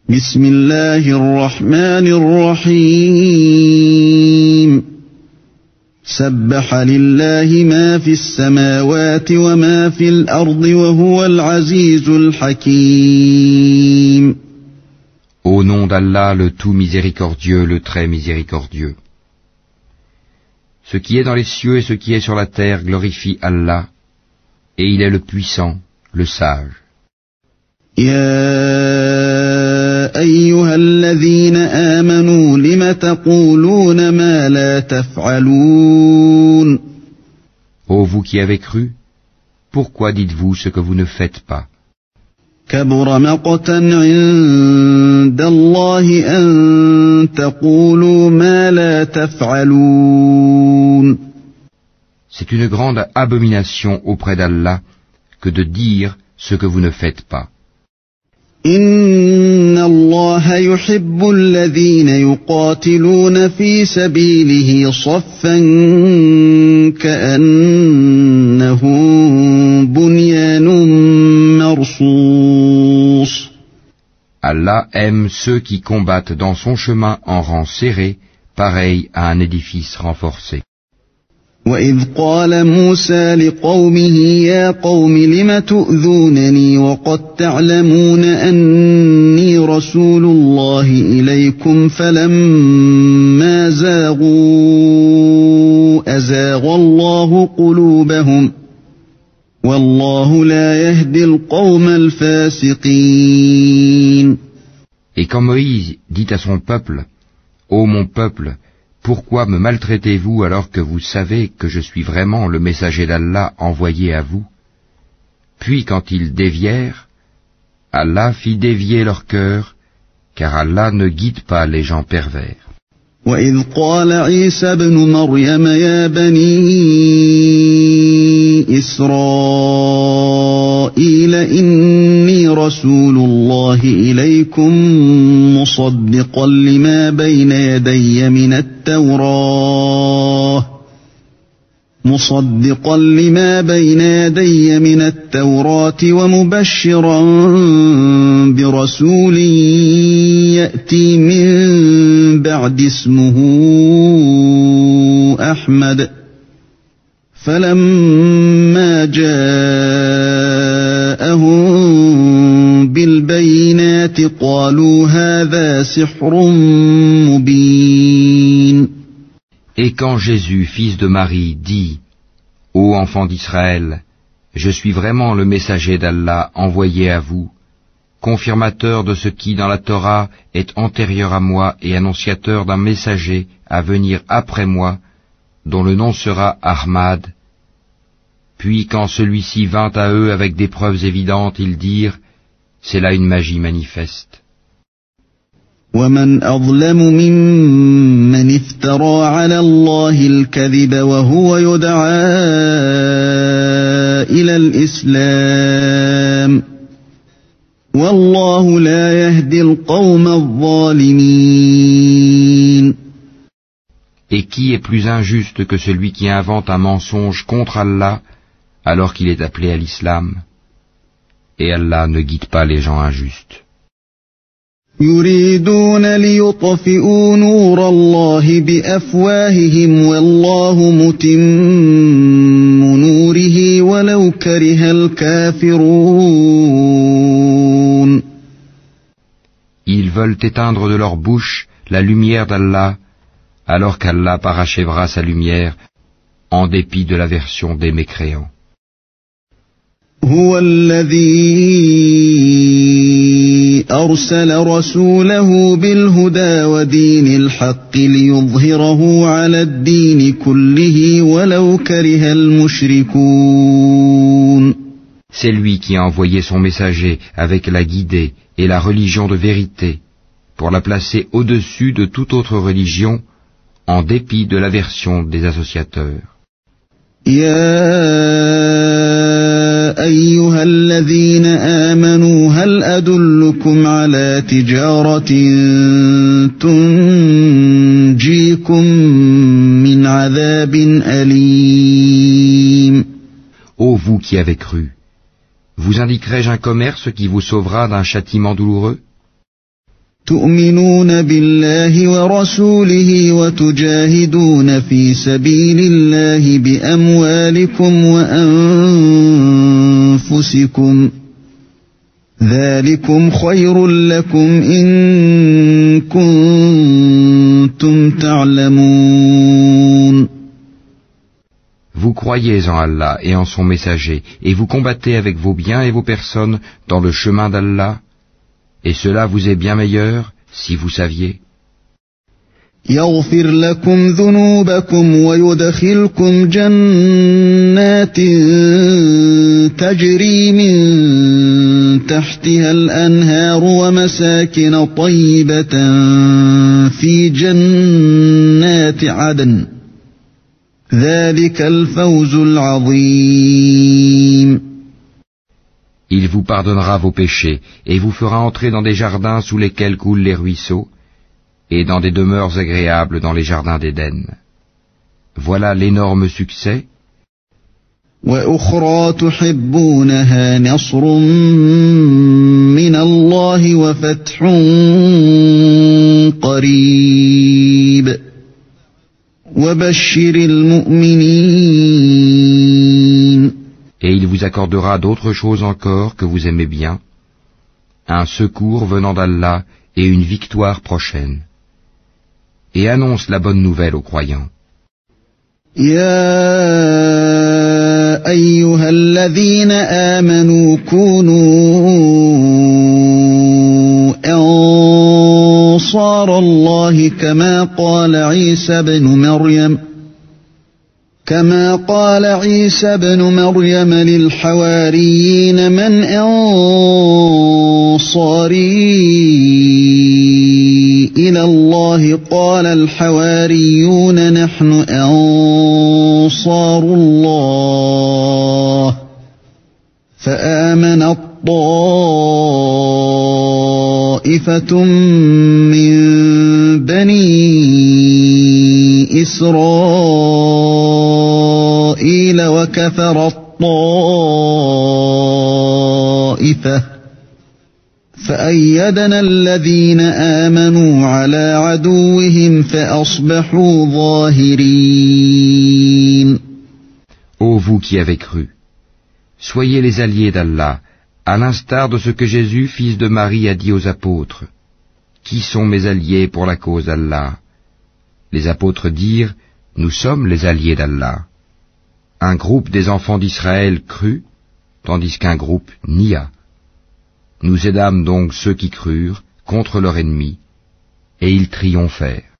بسم الله الرحمن الرحيم سبح لله ما في السماوات وما في الأرض وهو العزيز الحكيم. Au nom d'Allah, le tout miséricordieux, le très miséricordieux. Ce qui est dans les cieux et ce qui est sur la terre glorifie Allah, et il est le puissant, le sage. يا أيها الذين آمنوا لم تقولون ما لا تفعلون. Ô vous qui avez cru, pourquoi dites-vous ce que vous ne faites pas? كبر مقتا عند الله أن تقولوا ما لا تفعلون. C'est une grande abomination auprès d'Allah que de dire ce que vous ne faites pas. إن الله يحب الذين يقاتلون في سبيله صفا كأنهم بنيان مرصوص. Allah aime ceux qui combattent dans son chemin en rang serré, pareil à un édifice renforcé. وَإِذْ قَالَ مُوسَى لِقَوْمِهِ يَا قَوْمِ لِمَ تُؤْذُونَنِي وَقَدْ تَعْلَمُونَ أَنِّي رَسُولُ اللَّهِ إِلَيْكُمْ فَلَمَّا زَاغُوا أَزَاغَ اللَّهُ قُلُوبَهُمْ وَاللَّهُ لَا يَهْدِي الْقَوْمَ الْفَاسِقِينَ. Et quand Moïse dit à son peuple, ô mon peuple, pourquoi me maltraitez-vous alors que vous savez que je suis vraiment le messager d'Allah envoyé à vous? Puis quand ils dévièrent, Allah fit dévier leur cœur, car Allah ne guide pas les gens pervers. وَإِذْ قَالَ عِيسَى ابْنُ مَرْيَمَ يَا بَنِي إِسْرَائِيلَ إِنِّي رَسُولُ اللَّهِ إِلَيْكُمْ مُصَدِّقًا لِمَا بَيْنَ يَدَيَّ مِنَ التَّوْرَاةِ وَمُبَشِّرًا بِرَسُولٍ يَأْتِي مِن بَعْدِ اسْمُهُ أَحْمَدُ فَلَمَّا جَاءَهُم بِالْبَيِّنَاتِ قَالُوا هَذَا سِحْرٌ مُبِينٌ. Et quand Jésus, fils de Marie, dit, ô enfants d'Israël, je suis vraiment le messager d'Allah envoyé à vous, confirmateur de ce qui dans la Torah est antérieur à moi et annonciateur d'un messager à venir après moi, dont le nom sera Ahmad. Puis quand celui-ci vint à eux avec des preuves évidentes, ils dirent, c'est là une magie manifeste. وَمَنْ أَظْلَمُ مِمَّنِ افْتَرَى عَلَى اللَّهِ الْكَذِبَ وَهُوَ يُدْعَى إِلَى الْإِسْلَامِ وَاللَّهُ لَا يَهْدِي الْقَوْمَ الظَّالِمِينَ. Et qui est plus injuste que celui qui invente un mensonge contre Allah alors qu'il est appelé à l'islam? Et Allah ne guide pas les gens injustes. يريدون ليطفئوا نور الله بأفواههم والله متم نوره ولو كره الكافرون. Ils veulent éteindre de leur bouche la lumière d'Allah, alors qu'Allah parachèvera sa lumière en dépit de l'aversion des mécréants. هو الذي أرسل رسوله بالهدى ودين الحق ليظهره على الدين كله ولو كره المشركون. C'est lui qui a envoyé son messager avec la guidée et la religion de vérité pour la placer au-dessus de toute autre religion en dépit de l'aversion des associateurs. أيها الذين آمنوا هل أدلكم على تجارة تنجيكم من عذاب أليم. Ô vous qui avez cru, vous indiquerai-je un commerce qui vous sauvera d'un châtiment douloureux? تؤمنون بالله ورسوله وتجاهدون في سبيل الله بأموالكم وأنفسكم ذلكم خير لكم إن كنتم تعلمون. Vous croyez en Allah et en son messager, et vous combattez avec vos biens et vos personnes dans le chemin d'Allah, et cela vous est bien meilleur si vous saviez. يغفر لكم ذنوبكم ويدخلكم جنات تجري من تحتها الأنهار ومساكن طيبة في جنات عدن ذلك الفوز العظيم. Il vous pardonnera vos péchés et vous fera entrer dans des jardins sous lesquels coulent les ruisseaux et dans des demeures agréables dans les jardins d'Éden. Voilà l'énorme succès. وأخرى تحبونها نصر من الله وفتح قريب وبشر المؤمنين. Et il vous accordera d'autres choses encore que vous aimez bien, un secours venant d'Allah et une victoire prochaine. Et annonce la bonne nouvelle aux croyants. يا أيها الذين آمنوا كونوا أنصار الله كما قال عيسى بن مريم للحواريين من أنصاري إلى الله قال الحواريون نحن أنصار الله فآمنت طائفة من بني إسرائيل وكفرت طائفة فأيدنا الذين آمنوا على عدوهم فأصبحوا ظاهرين. Ô vous qui avez cru, soyez les alliés d'Allah, à l'instar de ce que Jésus, fils de Marie, a dit aux apôtres. Qui sont mes alliés pour la cause d'Allah? Les apôtres dirent, nous sommes les alliés d'Allah. Un groupe des enfants d'Israël crut, tandis qu'un groupe nia. Nous aidâmes donc ceux qui crurent contre leur ennemi, et ils triomphèrent.